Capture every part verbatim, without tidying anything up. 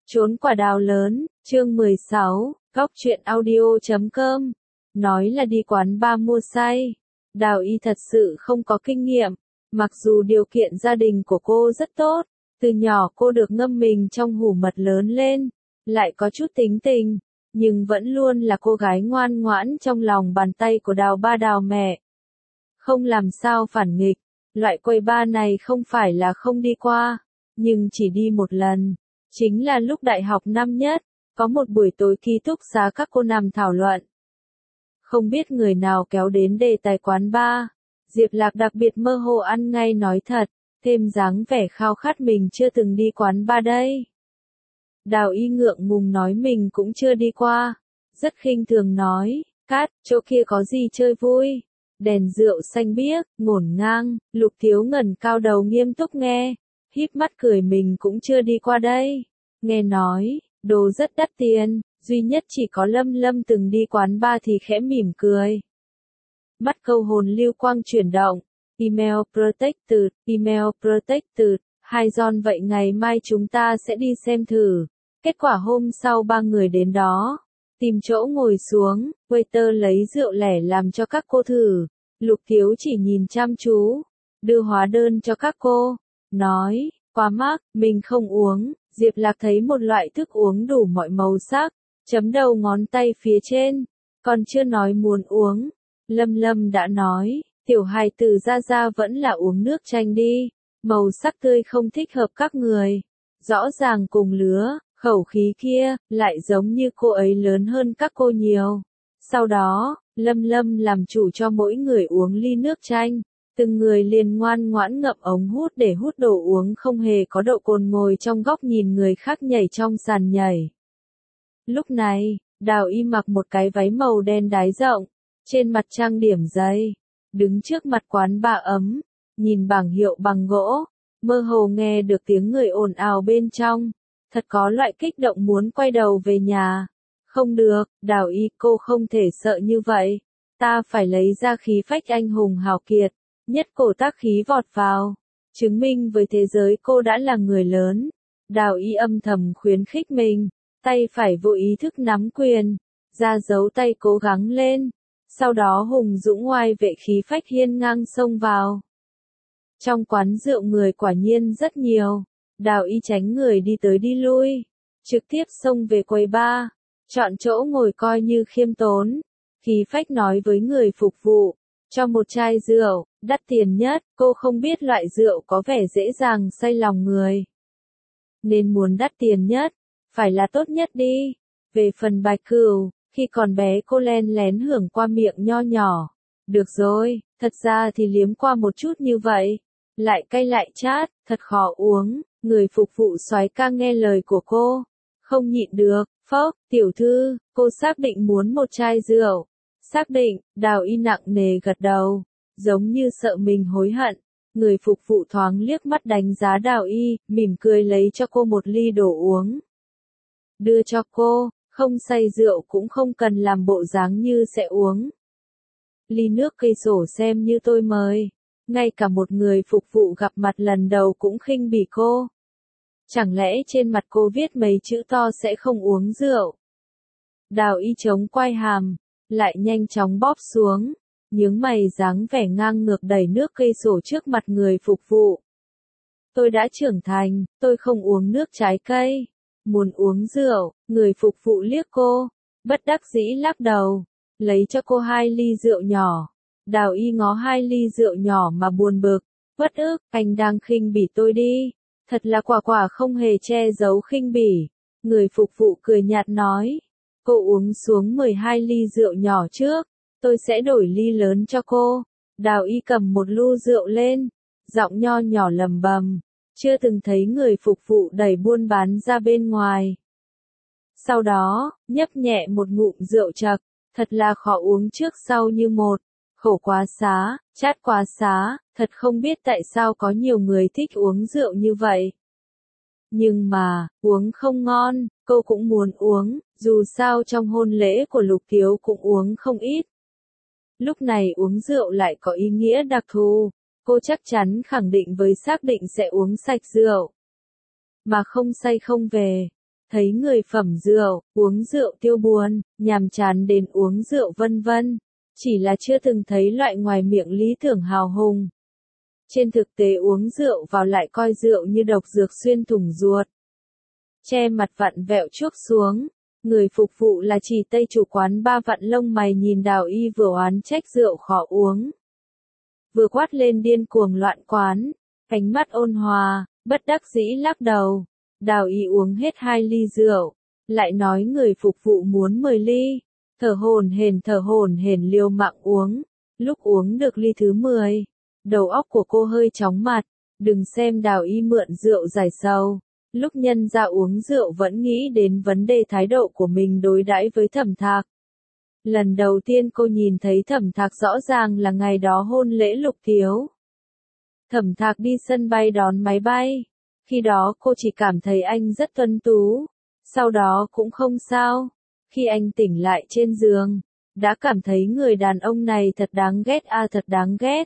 Trốn quả đào lớn, chương mười sáu, góc truyện audio chấm com. Nói là đi quán bar mua say. Đào Y thật sự không có kinh nghiệm. Mặc dù điều kiện gia đình của cô rất tốt, từ nhỏ cô được ngâm mình trong hủ mật lớn lên, lại có chút tính tình, nhưng vẫn luôn là cô gái ngoan ngoãn trong lòng bàn tay của Đào ba Đào mẹ. Không làm sao phản nghịch, loại quầy bar này không phải là không đi qua, nhưng chỉ đi một lần. Chính là lúc đại học năm nhất, có một buổi tối ký túc xá các cô nằm thảo luận. Không biết người nào kéo đến đề tài quán bar, Diệp Lạc đặc biệt mơ hồ ăn ngay nói thật, thêm dáng vẻ khao khát mình chưa từng đi quán bar đây. Đào Y ngượng ngùng nói mình cũng chưa đi qua, rất khinh thường nói, Cát, chỗ kia có gì chơi vui? Đèn rượu xanh biếc, ngổn ngang, Lục Thiếu ngẩng cao đầu nghiêm túc nghe, híp mắt cười mình cũng chưa đi qua đây. Nghe nói, đồ rất đắt tiền, duy nhất chỉ có Lâm Lâm từng đi quán bar thì khẽ mỉm cười. Bắt câu hồn lưu quang chuyển động, email protected, email protected, hai John vậy ngày mai chúng ta sẽ đi xem thử. Kết quả hôm sau ba người đến đó, tìm chỗ ngồi xuống, waiter lấy rượu lẻ làm cho các cô thử. Lục Thiếu chỉ nhìn chăm chú, đưa hóa đơn cho các cô, nói, quá mắc, mình không uống. Diệp Lạc thấy một loại thức uống đủ mọi màu sắc, chấm đầu ngón tay phía trên, còn chưa nói muốn uống. Lâm Lâm đã nói, tiểu hài tử ra ra vẫn là uống nước chanh đi, màu sắc tươi không thích hợp các người. Rõ ràng cùng lứa, khẩu khí kia, lại giống như cô ấy lớn hơn các cô nhiều. Sau đó, Lâm Lâm làm chủ cho mỗi người uống ly nước chanh. Từng người liền ngoan ngoãn ngậm ống hút để hút đồ uống không hề có độ cồn, ngồi trong góc nhìn người khác nhảy trong sàn nhảy. Lúc này, Đào Y mặc một cái váy màu đen đái rộng, trên mặt trang điểm dày, đứng trước mặt quán bar ấm, nhìn bảng hiệu bằng gỗ, mơ hồ nghe được tiếng người ồn ào bên trong, thật có loại kích động muốn quay đầu về nhà. Không được, Đào Y, cô không thể sợ như vậy, ta phải lấy ra khí phách anh hùng hào kiệt. Nhất cổ tác khí vọt vào, chứng minh với thế giới cô đã là người lớn. Đào Y âm thầm khuyến khích mình, tay phải vô ý thức nắm quyền, ra dấu tay cố gắng lên, sau đó hùng dũng oai vệ khí phách hiên ngang xông vào. Trong quán rượu người quả nhiên rất nhiều, Đào Y tránh người đi tới đi lui, trực tiếp xông về quầy bar, chọn chỗ ngồi coi như khiêm tốn, khí phách nói với người phục vụ, cho một chai rượu, đắt tiền nhất. Cô không biết loại rượu có vẻ dễ dàng say lòng người, nên muốn đắt tiền nhất, phải là tốt nhất đi. Về phần Bạch Cửu, khi còn bé cô len lén hưởng qua miệng nho nhỏ. Được rồi, thật ra thì liếm qua một chút như vậy, lại cay lại chát, thật khó uống. Người phục vụ soái ca nghe lời của cô, không nhịn được, phốc, tiểu thư, cô xác định muốn một chai rượu. Xác định, Đào Y nặng nề gật đầu, giống như sợ mình hối hận. Người phục vụ thoáng liếc mắt đánh giá Đào Y, mỉm cười lấy cho cô một ly đồ uống. Đưa cho cô, không say rượu cũng không cần làm bộ dáng như sẽ uống. Ly nước cây sổ xem như tôi mời, ngay cả một người phục vụ gặp mặt lần đầu cũng khinh bỉ cô. Chẳng lẽ trên mặt cô viết mấy chữ to sẽ không uống rượu? Đào Y chống quai hàm, lại nhanh chóng bóp xuống, nhướng mày dáng vẻ ngang ngược đẩy nước cây sổ trước mặt người phục vụ. Tôi đã trưởng thành, tôi không uống nước trái cây, muốn uống rượu. Người phục vụ liếc cô, bất đắc dĩ lắc đầu, lấy cho cô hai ly rượu nhỏ. Đào Y ngó hai ly rượu nhỏ mà buồn bực, bất ức, anh đang khinh bỉ tôi đi, thật là quả quả không hề che giấu khinh bỉ. Người phục vụ cười nhạt nói, cô uống xuống mười hai ly rượu nhỏ trước, tôi sẽ đổi ly lớn cho cô. Đào Y cầm một lu rượu lên, giọng nho nhỏ lầm bầm, chưa từng thấy người phục vụ đẩy buôn bán ra bên ngoài. Sau đó, nhấp nhẹ một ngụm rượu chậc, thật là khó uống trước sau như một, khổ quá xá, chát quá xá, thật không biết tại sao có nhiều người thích uống rượu như vậy. Nhưng mà, uống không ngon, cô cũng muốn uống, dù sao trong hôn lễ của Lục Thiếu cũng uống không ít. Lúc này uống rượu lại có ý nghĩa đặc thù, cô chắc chắn khẳng định với xác định sẽ uống sạch rượu, mà không say không về. thấy người phẩm rượu, uống rượu tiêu buồn, nhàm chán đến uống rượu vân vân. Chỉ là chưa từng thấy loại ngoài miệng lý tưởng hào hùng. Trên thực tế uống rượu vào lại coi rượu như độc dược xuyên thủng ruột. Che mặt vặn vẹo chuốc xuống. Người phục vụ là chỉ Tây chủ quán ba vặn lông mày nhìn Đào Y vừa oán trách rượu khó uống. Vừa quát lên điên cuồng loạn quán. Ánh mắt ôn hòa, bất đắc dĩ lắc đầu. Đào Y uống hết hai ly rượu. Lại nói người phục vụ muốn mười ly. Thở hổn hển thở hổn hển liều mạng uống. Lúc uống được ly thứ mười. Đầu óc của cô hơi chóng mặt. Đừng xem Đào Y mượn rượu giải sầu. Lúc nhân ra uống rượu vẫn nghĩ đến vấn đề thái độ của mình đối đãi với Thẩm Thạc. Lần đầu tiên cô nhìn thấy Thẩm Thạc rõ ràng là ngày đó hôn lễ Lục Thiếu. Thẩm Thạc đi sân bay đón máy bay. Khi đó cô chỉ cảm thấy anh rất tuấn tú. Sau đó cũng không sao. Khi anh tỉnh lại trên giường, đã cảm thấy người đàn ông này thật đáng ghét à thật đáng ghét.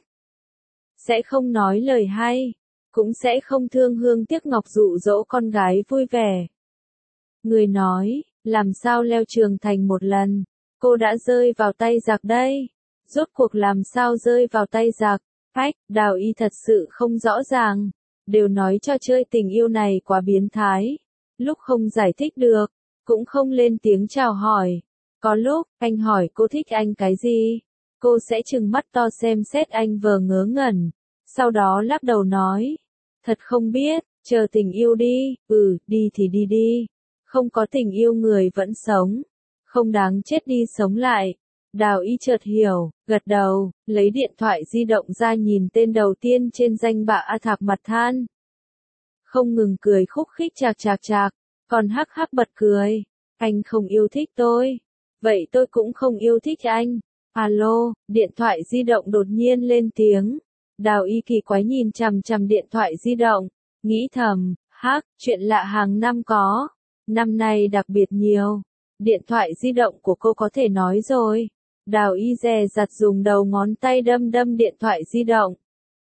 Sẽ không nói lời hay. Cũng sẽ không thương hương tiếc ngọc dụ dỗ con gái vui vẻ. Người nói, làm sao leo trường thành một lần, cô đã rơi vào tay giặc đây. Rốt cuộc làm sao rơi vào tay giặc, phách, Đào Y thật sự không rõ ràng. Đều nói cho chơi tình yêu này quá biến thái. Lúc không giải thích được, cũng không lên tiếng chào hỏi. Có lúc, anh hỏi cô thích anh cái gì, cô sẽ trừng mắt to xem xét anh vờ ngớ ngẩn. Sau đó lắc đầu nói, thật không biết, chờ tình yêu đi, ừ, đi thì đi đi. Không có tình yêu người vẫn sống. Không đáng chết đi sống lại. Đào Y chợt hiểu, gật đầu, lấy điện thoại di động ra nhìn tên đầu tiên trên danh bạ A Thạc mặt than. Không ngừng cười khúc khích chạc chạc chạc, còn hắc hắc bật cười. Anh không yêu thích tôi. Vậy tôi cũng không yêu thích anh. Alo, điện thoại di động đột nhiên lên tiếng. Đào Y kỳ quái nhìn chằm chằm điện thoại di động, nghĩ thầm, hắc, chuyện lạ hàng năm có, năm nay đặc biệt nhiều. Điện thoại di động của cô có thể nói rồi. Đào Y dè dặt dùng đầu ngón tay đâm đâm điện thoại di động.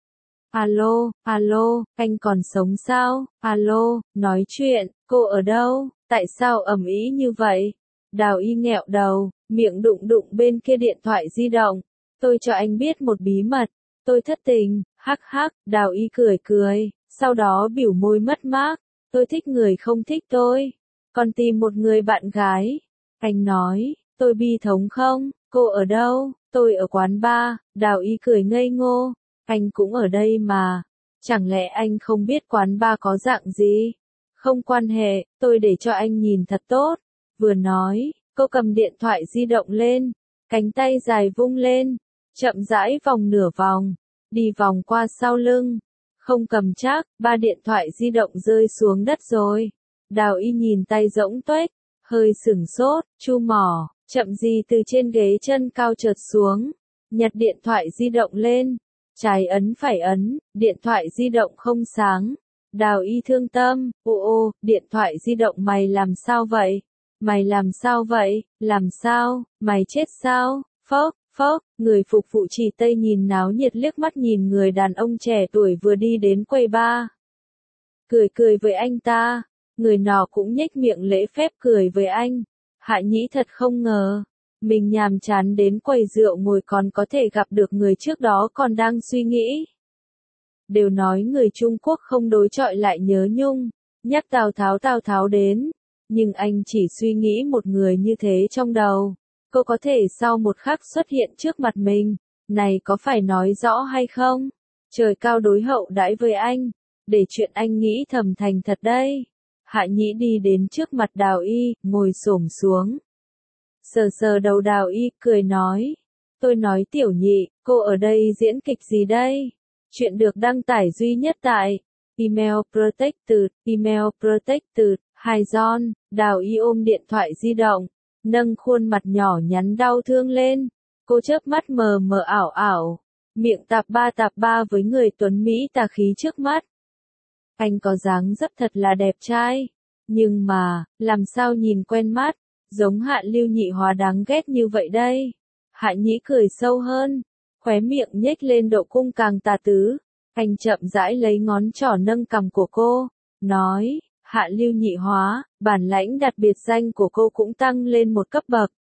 Alo, alo, anh còn sống sao? Alo, nói chuyện, cô ở đâu? Tại sao ầm ĩ như vậy? Đào Y nghẹo đầu, miệng đụng đụng bên kia điện thoại di động. Tôi cho anh biết một bí mật. Tôi thất tình, hắc hắc, Đào Y cười cười, sau đó biểu môi mất mát. Tôi thích người không thích tôi. Còn tìm một người bạn gái. Anh nói, tôi bi thống không? Cô ở đâu? Tôi ở quán bar. Đào Y cười ngây ngô. Anh cũng ở đây mà. Chẳng lẽ anh không biết quán bar có dạng gì? Không quan hệ, tôi để cho anh nhìn thật tốt. Vừa nói, cô cầm điện thoại di động lên. Cánh tay dài vung lên. Chậm rãi vòng nửa vòng. Đi vòng qua sau lưng. Không cầm chắc, ba điện thoại di động rơi xuống đất rồi. Đào Y nhìn tay rỗng tuếch, hơi sửng sốt, chu mỏ, chậm gì từ trên ghế chân cao trượt xuống. Nhặt điện thoại di động lên. Trái ấn phải ấn, điện thoại di động không sáng. Đào Y thương tâm, ô ô, điện thoại di động mày làm sao vậy? Mày làm sao vậy? Làm sao? Mày chết sao? Phốc, phốc, người phục vụ chỉ Tây nhìn náo nhiệt liếc mắt nhìn người đàn ông trẻ tuổi vừa đi đến quầy bar. Cười cười với anh ta, người nọ cũng nhếch miệng lễ phép cười với anh. Hạ Nhĩ thật không ngờ, mình nhàm chán đến quầy rượu ngồi còn có thể gặp được người trước đó còn đang suy nghĩ. Đều nói người Trung Quốc không đối chọi lại nhớ nhung, nhắc Tào Tháo Tào Tháo đến, nhưng anh chỉ suy nghĩ một người như thế trong đầu. Cô có thể sau một khắc xuất hiện trước mặt mình, này có phải nói rõ hay không? Trời cao đối hậu đãi với anh, để chuyện anh nghĩ thầm thành thật đây. Hạ Nhĩ đi đến trước mặt Đào Y, ngồi xổm xuống. Sờ sờ đầu Đào Y, cười nói. Tôi nói Tiểu Nhị, cô ở đây diễn kịch gì đây? Chuyện được đăng tải duy nhất tại Email Protected, Email Protected, Hai John. Đào Y ôm điện thoại di động, nâng khuôn mặt nhỏ nhắn đau thương lên. Cô chớp mắt mờ mờ ảo ảo, miệng tạp ba tạp ba với người tuấn Mỹ tà khí trước mắt. Anh có dáng dấp thật là đẹp trai, nhưng mà, làm sao nhìn quen mắt, giống Hạ Lưu Nhị Hóa đáng ghét như vậy đây. Hạ Nhĩ cười sâu hơn, khóe miệng nhếch lên độ cung càng tà tứ. Anh chậm rãi lấy ngón trỏ nâng cằm của cô, nói, Hạ lưu nhị hóa, bản lãnh đặt biệt danh của cô cũng tăng lên một cấp bậc.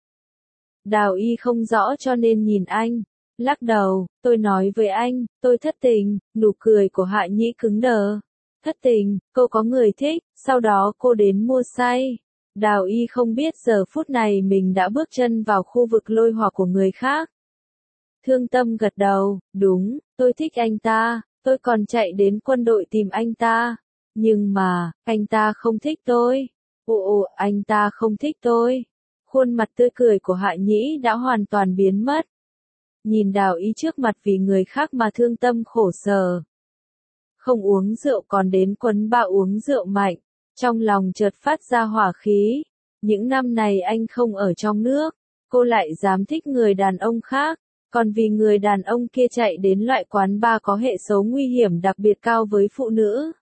Đào Y không rõ cho nên nhìn anh, lắc đầu, tôi nói với anh, tôi thất tình, nụ cười của Hạ Nhĩ cứng đờ. Thất tình, cô có người thích, sau đó cô đến mua say. Đào Y không biết giờ phút này mình đã bước chân vào khu vực lôi hỏa của người khác. Thương Tâm gật đầu, đúng, tôi thích anh ta, tôi còn chạy đến quân đội tìm anh ta. Nhưng mà, anh ta không thích tôi. Ồ ồ, anh ta không thích tôi. Khuôn mặt tươi cười của Hạ Nhĩ đã hoàn toàn biến mất. Nhìn Đào Y trước mặt vì người khác mà Thương Tâm khổ sở. Không uống rượu còn đến quấn ba uống rượu mạnh. Trong lòng chợt phát ra hỏa khí. Những năm này anh không ở trong nước, cô lại dám thích người đàn ông khác. Còn vì người đàn ông kia chạy đến loại quán bar có hệ số nguy hiểm đặc biệt cao với phụ nữ.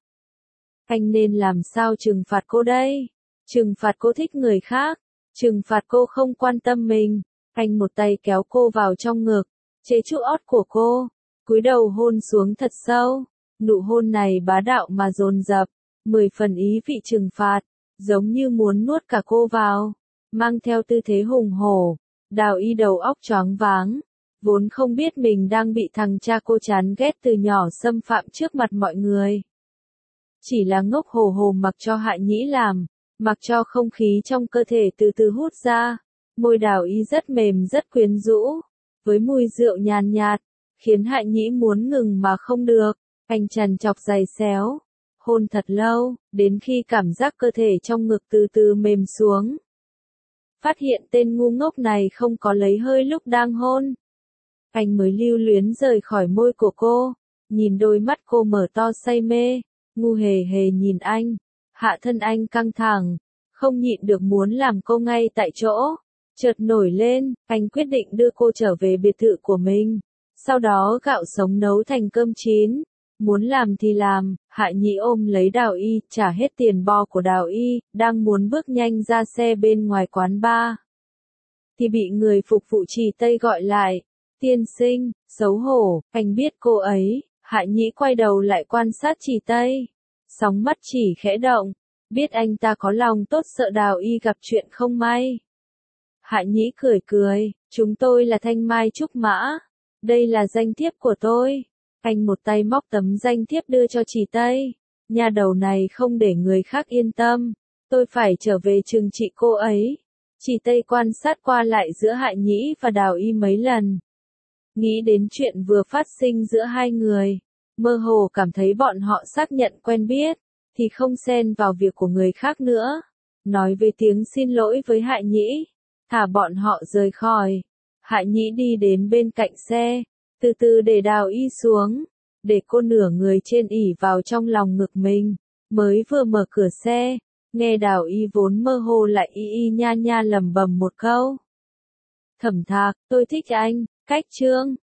Anh nên làm sao trừng phạt cô đây? Trừng phạt cô thích người khác, trừng phạt cô không quan tâm mình. Anh một tay kéo cô vào trong ngực, chế trụ ót của cô, cúi đầu hôn xuống thật sâu. Nụ hôn này bá đạo mà dồn dập, mười phần ý vị trừng phạt, giống như muốn nuốt cả cô vào, mang theo tư thế hùng hổ. Đào Y đầu óc choáng váng, vốn không biết mình đang bị thằng cha cô chán ghét từ nhỏ xâm phạm trước mặt mọi người. Chỉ là ngốc hồ hồ mặc cho Hạ Nhĩ làm, mặc cho không khí trong cơ thể từ từ hút ra. Môi Đào Y rất mềm rất quyến rũ, với mùi rượu nhàn nhạt, khiến Hạ Nhĩ muốn ngừng mà không được. Anh trằn trọc giày xéo, hôn thật lâu, đến khi cảm giác cơ thể trong ngực từ từ mềm xuống. Phát hiện tên ngu ngốc này không có lấy hơi lúc đang hôn. Anh mới lưu luyến rời khỏi môi của cô, nhìn đôi mắt cô mở to say mê, ngu hề hề nhìn anh. Hạ thân anh căng thẳng, không nhịn được muốn làm cô ngay tại chỗ. Chợt nổi lên, anh quyết định đưa cô trở về biệt thự của mình. Sau đó gạo sống nấu thành cơm chín. Muốn làm thì làm. Hạ Nhĩ ôm lấy Đào Y, trả hết tiền bo của Đào Y, đang muốn bước nhanh ra xe bên ngoài quán bar. Thì bị người phục vụ Trì Tây gọi lại. Tiên sinh, xấu hổ, anh biết cô ấy. Hạ Nhĩ quay đầu lại quan sát Trì Tây. Sóng mắt chỉ khẽ động, biết anh ta có lòng tốt sợ Đào Y gặp chuyện không may. Hạ Nhĩ cười cười, chúng tôi là Thanh Mai Trúc Mã. Đây là danh thiếp của tôi. Anh một tay móc tấm danh thiếp đưa cho Trì Tây. Nhà đầu này không để người khác yên tâm. Tôi phải trở về trừng trị cô ấy. Trì Tây quan sát qua lại giữa Hạ Nhĩ và Đào Y mấy lần. Nghĩ đến chuyện vừa phát sinh giữa hai người. Mơ hồ cảm thấy bọn họ xác nhận quen biết. Thì không xen vào việc của người khác nữa. Nói với tiếng xin lỗi với Hạ Nhĩ. Thả bọn họ rời khỏi. Hạ Nhĩ đi đến bên cạnh xe. Từ từ để Đào Y xuống, để cô nửa người trên ỉ vào trong lòng ngực mình, mới vừa mở cửa xe, nghe Đào Y vốn mơ hồ lại y y nha nha lẩm bẩm một câu. Thẩm Thạc, tôi thích anh, cách chương.